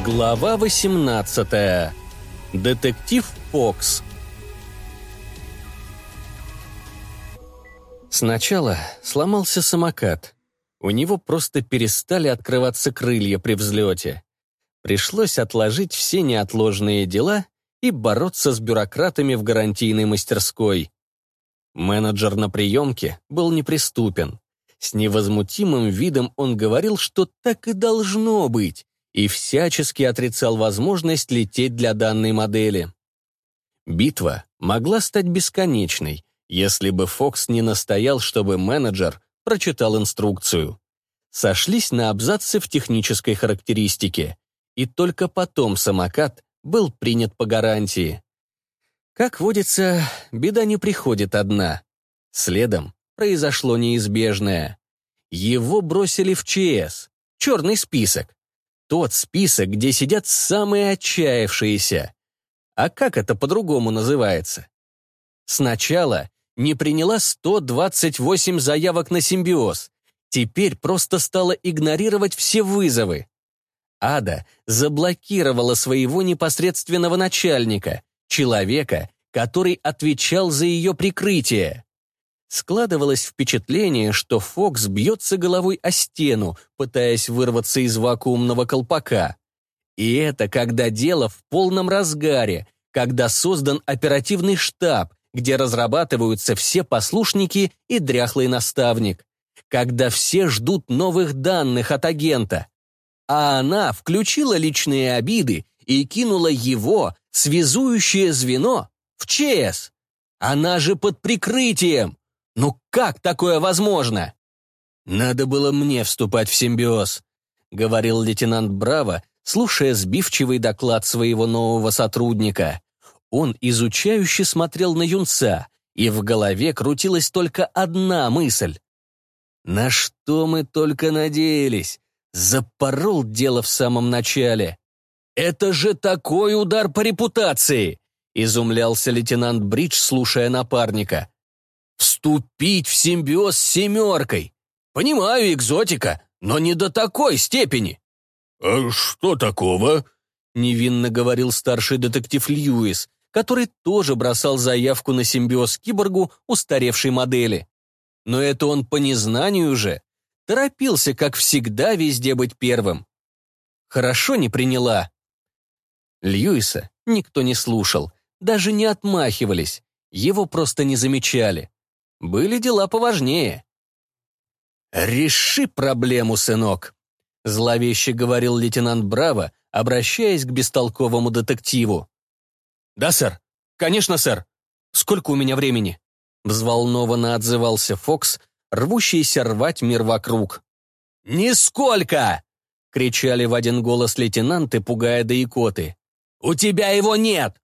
Глава 18. Детектив Фокс. Сначала сломался самокат. У него просто перестали открываться крылья при взлете. Пришлось отложить все неотложные дела и бороться с бюрократами в гарантийной мастерской. Менеджер на приемке был неприступен. С невозмутимым видом он говорил, что так и должно быть, и всячески отрицал возможность лететь для данной модели. Битва могла стать бесконечной, если бы Фокс не настоял, чтобы менеджер прочитал инструкцию. Сошлись на абзацы в технической характеристике, и только потом самокат был принят по гарантии. Как водится, беда не приходит одна. Следом произошло неизбежное. Его бросили в ЧС, черный список. Тот список, где сидят самые отчаявшиеся. А как это по-другому называется? Сначала не приняла 128 заявок на симбиоз. Теперь просто стала игнорировать все вызовы. Ада заблокировала своего непосредственного начальника, человека, который отвечал за ее прикрытие. Складывалось впечатление, что Фокс бьется головой о стену, пытаясь вырваться из вакуумного колпака. И это когда дело в полном разгаре, когда создан оперативный штаб, где разрабатываются все послушники и дряхлый наставник, когда все ждут новых данных от агента. А она включила личные обиды и кинула его, связующее звено, в ЧС. Она же под прикрытием. Ну как такое возможно? Надо было мне вступать в симбиоз, говорил лейтенант Браво, слушая сбивчивый доклад своего нового сотрудника. Он изучающе смотрел на юнца, и в голове крутилась только одна мысль. На что мы только надеялись? Запорол дело в самом начале. Это же такой удар по репутации! Изумлялся лейтенант Бридж, слушая напарника. Вступить в симбиоз с семеркой. Понимаю, экзотика, но не до такой степени. «А что такого?» — невинно говорил старший детектив Льюис, который тоже бросал заявку на симбиоз с киборгу устаревшей модели. Но это он по незнанию же. Торопился, как всегда, везде быть первым. Хорошо не приняла. Льюиса никто не слушал, даже не отмахивались, его просто не замечали. Были дела поважнее. «Реши проблему, сынок», — зловеще говорил лейтенант Браво, обращаясь к бестолковому детективу. «Да, сэр. Конечно, сэр. Сколько у меня времени?» Взволнованно отзывался Фокс, рвущийся рвать мир вокруг. «Нисколько!» — кричали в один голос лейтенанты, пугая до икоты. «У тебя его нет!»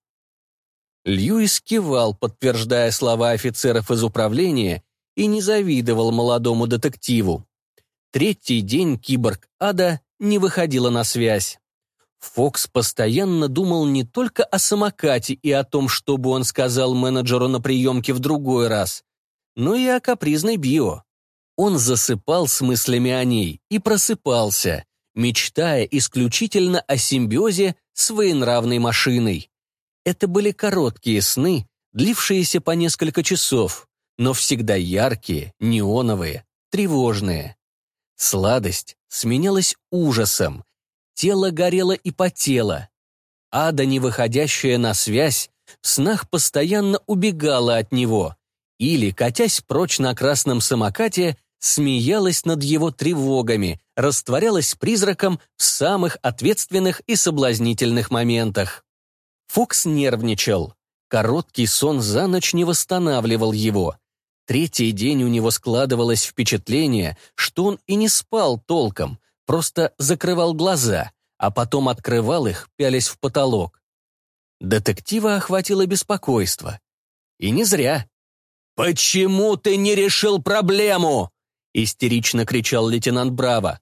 Льюис кивал, подтверждая слова офицеров из управления, и не завидовал молодому детективу. Третий день киборг Ада не выходила на связь. Фокс постоянно думал не только о самокате и о том, что бы он сказал менеджеру на приемке в другой раз, но и о капризной Био. Он засыпал с мыслями о ней и просыпался, мечтая исключительно о симбиозе с своенравной машиной. Это были короткие сны, длившиеся по несколько часов, но всегда яркие, неоновые, тревожные. Сладость сменялась ужасом, тело горело и потело. Ада, не выходящая на связь, в снах постоянно убегала от него или, катясь прочь на красном самокате, смеялась над его тревогами, растворялась призраком в самых ответственных и соблазнительных моментах. Фокс нервничал. Короткий сон за ночь не восстанавливал его. Третий день у него складывалось впечатление, что он и не спал толком, просто закрывал глаза, а потом открывал их, пялясь в потолок. Детектива охватило беспокойство. И не зря. «Почему ты не решил проблему?» — истерично кричал лейтенант Браво.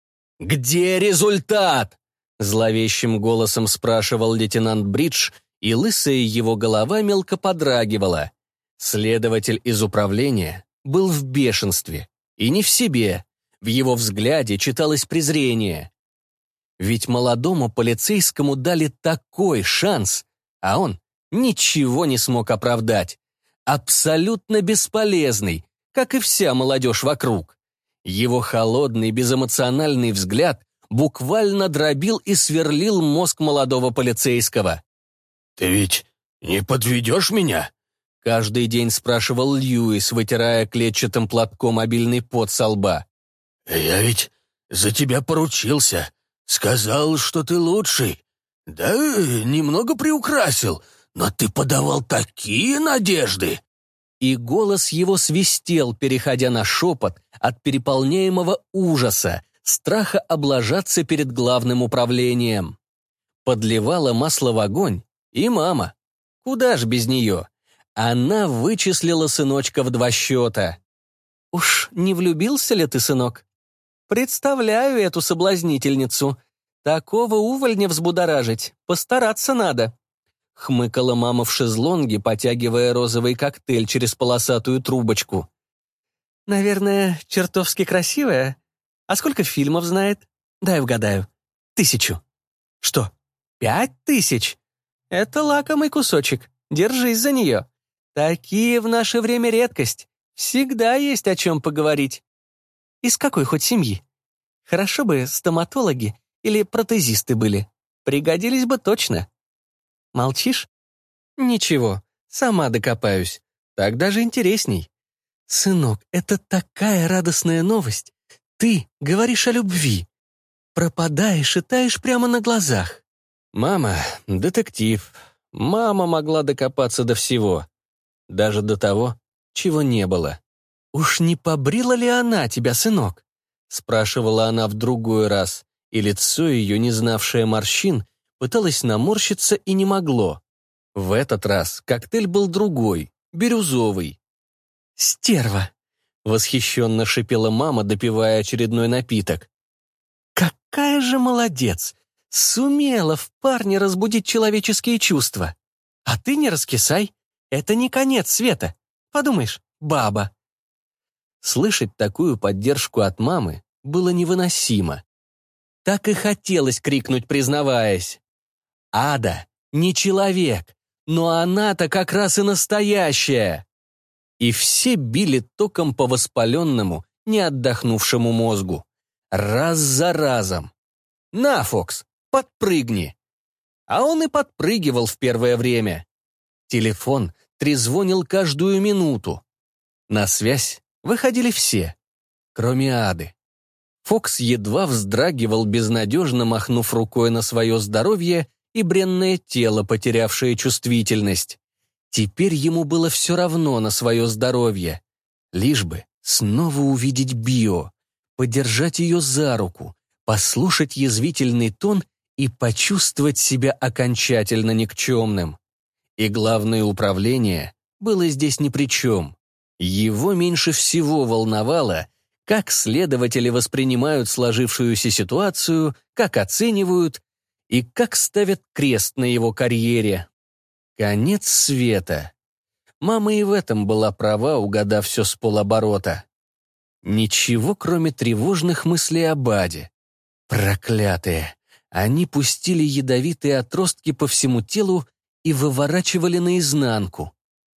«Где результат?» — зловещим голосом спрашивал лейтенант Бридж, и лысая его голова мелко подрагивала. Следователь из управления был в бешенстве и не в себе. В его взгляде читалось презрение. Ведь молодому полицейскому дали такой шанс, а он ничего не смог оправдать. Абсолютно бесполезный, как и вся молодежь вокруг. Его холодный, безэмоциональный взгляд буквально дробил и сверлил мозг молодого полицейского. «Ты ведь не подведешь меня?» Каждый день спрашивал Льюис, вытирая клетчатым платком обильный пот со лба. «Я ведь за тебя поручился. Сказал, что ты лучший. Да, немного приукрасил, но ты подавал такие надежды!» И голос его свистел, переходя на шепот от переполняемого ужаса, страха облажаться перед главным управлением. Подливала масло в огонь и мама. Куда ж без нее? Она вычислила сыночка в 2 счета. «Уж не влюбился ли ты, сынок? Представляю эту соблазнительницу. Такого увольня взбудоражить, постараться надо», — хмыкала мама в шезлонге, потягивая розовый коктейль через полосатую трубочку. «Наверное, чертовски красивая. А сколько фильмов знает? Дай угадаю. 1000. Что, 5000? Это лакомый кусочек. Держись за нее. Такие в наше время редкость. Всегда есть о чем поговорить. Из какой хоть семьи? Хорошо бы стоматологи или протезисты были. Пригодились бы точно. Молчишь? Ничего, сама докопаюсь. Так даже интересней. Сынок, это такая радостная новость. Ты говоришь о любви. Пропадаешь и таешь прямо на глазах. Мама — детектив. Мама могла докопаться до всего. Даже до того, чего не было. «Уж не побрила ли она тебя, сынок?» — спрашивала она в другой раз, и лицо ее, не знавшее морщин, пыталось наморщиться и не могло. В этот раз коктейль был другой, бирюзовый. «Стерва!» — восхищенно шипела мама, допивая очередной напиток. «Какая же молодец! Сумела в парне разбудить человеческие чувства. А ты не раскисай, это не конец света. Подумаешь, баба». Слышать такую поддержку от мамы было невыносимо. Так и хотелось крикнуть, признаваясь. «Ада не человек, но она-то как раз и настоящая!» И все били током по воспаленному, не отдохнувшему мозгу. Раз за разом. «На, Фокс, подпрыгни!» А он и подпрыгивал в первое время. Телефон трезвонил каждую минуту. На связь выходили все, кроме Ады. Фокс едва вздрагивал, безнадежно махнув рукой на свое здоровье и бренное тело, потерявшее чувствительность. Теперь ему было все равно на свое здоровье. Лишь бы снова увидеть Био, подержать ее за руку, послушать язвительный тон и почувствовать себя окончательно никчемным. И главное управление было здесь ни при чем. Его меньше всего волновало, как следователи воспринимают сложившуюся ситуацию, как оценивают и как ставят крест на его карьере. Конец света. Мама и в этом была права, угадав все с полоборота. Ничего, кроме тревожных мыслей об Аде. Проклятые! Они пустили ядовитые отростки по всему телу и выворачивали наизнанку.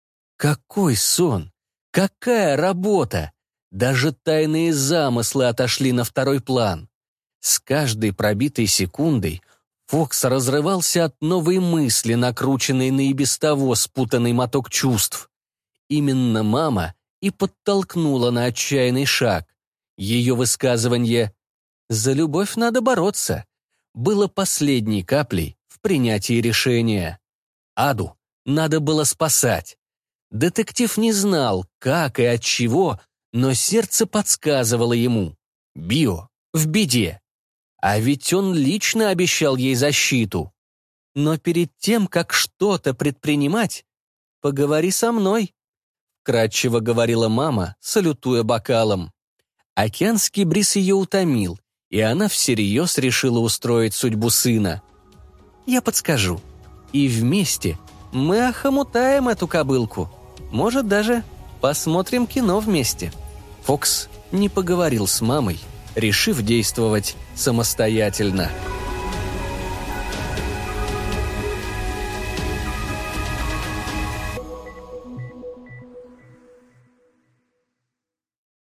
Какой сон! Какая работа! Даже тайные замыслы отошли на второй план. С каждой пробитой секундой Фокс разрывался от новой мысли, накрученной на и без того спутанный моток чувств. Именно мама и подтолкнула на отчаянный шаг. Ее высказывание «За любовь надо бороться» было последней каплей в принятии решения. Аду надо было спасать. Детектив не знал, как и от чего, но сердце подсказывало ему. Био в беде. А ведь он лично обещал ей защиту. Но перед тем, как что-то предпринимать, поговори со мной, вкратчиво говорила мама, салютуя бокалом. Океанский бриз ее утомил, и она всерьез решила устроить судьбу сына. Я подскажу. И вместе мы охомутаем эту кобылку. Может, даже посмотрим кино вместе. Фокс не поговорил с мамой, решив действовать самостоятельно.